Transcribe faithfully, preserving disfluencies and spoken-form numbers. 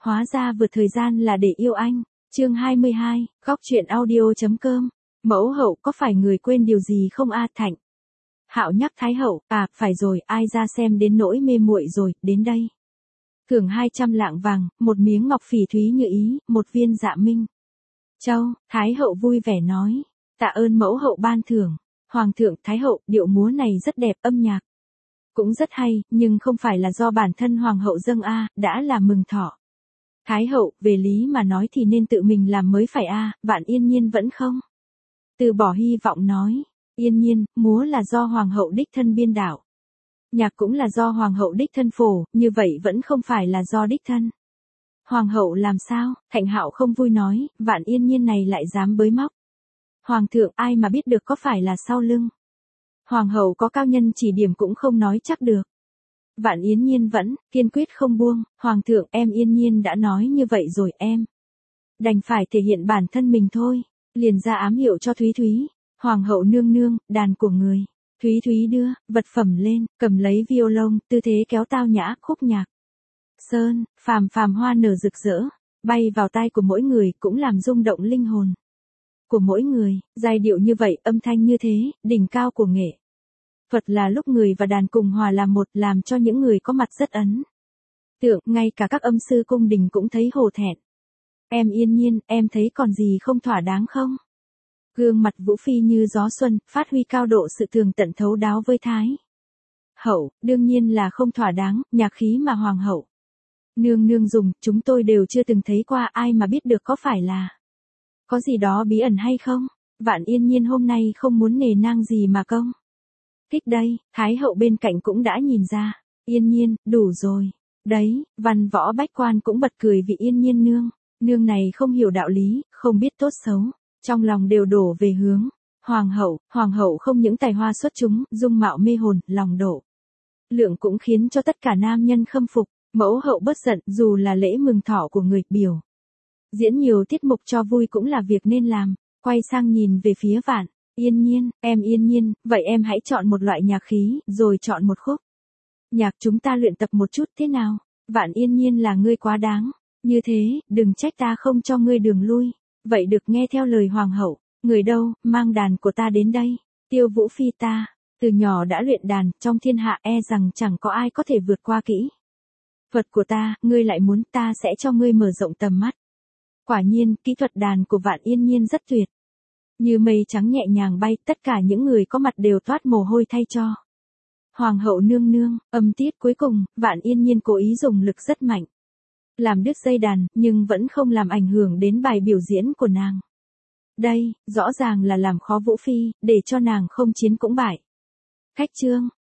hóa ra vượt thời gian là để yêu anh. Chương hai mươi hai, góc truyện audio chấm com. Mẫu hậu có phải người quên điều gì không a Thạnh? Hạo nhắc Thái hậu, à, phải rồi, ai ra xem đến nỗi mê muội rồi, đến đây. Thưởng hai trăm lạng vàng, một miếng ngọc phỉ thúy như ý, một viên dạ minh châu. Thái hậu vui vẻ nói, tạ ơn mẫu hậu ban thưởng. Hoàng thượng, Thái hậu, điệu múa này rất đẹp, âm nhạc cũng rất hay, nhưng không phải là do bản thân hoàng hậu dâng a, đã là mừng thọ. Thái hậu, về lý mà nói thì nên tự mình làm mới phải a, Vạn Yên Nhiên vẫn không từ bỏ hy vọng nói, Yên Nhiên, múa là do hoàng hậu đích thân biên đạo. Nhạc cũng là do hoàng hậu đích thân phổ, như vậy vẫn không phải là do đích thân. Hoàng hậu làm sao? Thạnh Hạo không vui nói, Vạn Yên Nhiên này lại dám bới móc. Hoàng thượng, ai mà biết được có phải là sau lưng. Hoàng hậu có cao nhân chỉ điểm cũng không nói chắc được. Vạn Yên Nhiên vẫn kiên quyết không buông, Hoàng thượng, em Yên Nhiên đã nói như vậy rồi, em đành phải thể hiện bản thân mình thôi. Liền ra ám hiệu cho Thúy Thúy, Hoàng hậu nương nương, đàn của người. Thúy Thúy đưa vật phẩm lên, cầm lấy violon, tư thế kéo tao nhã, khúc nhạc sơn phàm phàm hoa nở rực rỡ, bay vào tai của mỗi người, cũng làm rung động linh hồn của mỗi người. Giai điệu như vậy, âm thanh như thế, đỉnh cao của nghệ thuật là lúc người và đàn cùng hòa làm một, làm cho những người có mặt rất ấn tượng, ngay cả các âm sư cung đình cũng thấy hổ thẹn. Em Yên Nhiên, em thấy còn gì không thỏa đáng không? Gương mặt Vũ Phi như gió xuân, phát huy cao độ sự tường tận thấu đáo với Thái hậu, đương nhiên là không thỏa đáng, nhạc khí mà hoàng hậu nương nương dùng, chúng tôi đều chưa từng thấy qua, ai mà biết được có phải là có gì đó bí ẩn hay không? Vạn Yên Nhiên hôm nay không muốn nề nang gì mà công kích đây. Thái hậu bên cạnh cũng đã nhìn ra, Yên Nhiên, đủ rồi. Đấy, văn võ bách quan cũng bật cười vì Yên Nhiên nương, nương này không hiểu đạo lý, không biết tốt xấu, trong lòng đều đổ về hướng hoàng hậu. Hoàng hậu không những tài hoa xuất chúng, dung mạo mê hồn, lòng độ lượng cũng khiến cho tất cả nam nhân khâm phục. Mẫu hậu bớt giận, dù là lễ mừng thọ của người, biểu diễn nhiều tiết mục cho vui cũng là việc nên làm. Quay sang nhìn về phía Vạn Yên Nhiên, em Yên Nhiên, vậy em hãy chọn một loại nhạc khí, rồi chọn một khúc nhạc chúng ta luyện tập một chút thế nào? Vạn Yên Nhiên, là ngươi quá đáng. Như thế, đừng trách ta không cho ngươi đường lui. Vậy được, nghe theo lời hoàng hậu. Người đâu, mang đàn của ta đến đây. Tiêu Vũ Phi ta, từ nhỏ đã luyện đàn, trong thiên hạ e rằng chẳng có ai có thể vượt qua kỹ thuật của ta, ngươi lại muốn, ta sẽ cho ngươi mở rộng tầm mắt. Quả nhiên, kỹ thuật đàn của Vạn Yên Nhiên rất tuyệt. Như mây trắng nhẹ nhàng bay, tất cả những người có mặt đều toát mồ hôi thay cho hoàng hậu nương nương. Âm tiết cuối cùng, Vạn Yên Nhiên cố ý dùng lực rất mạnh, làm đứt dây đàn, nhưng vẫn không làm ảnh hưởng đến bài biểu diễn của nàng. Đây, rõ ràng là làm khó Vũ Phi, để cho nàng không chiến cũng bại. Khách trương,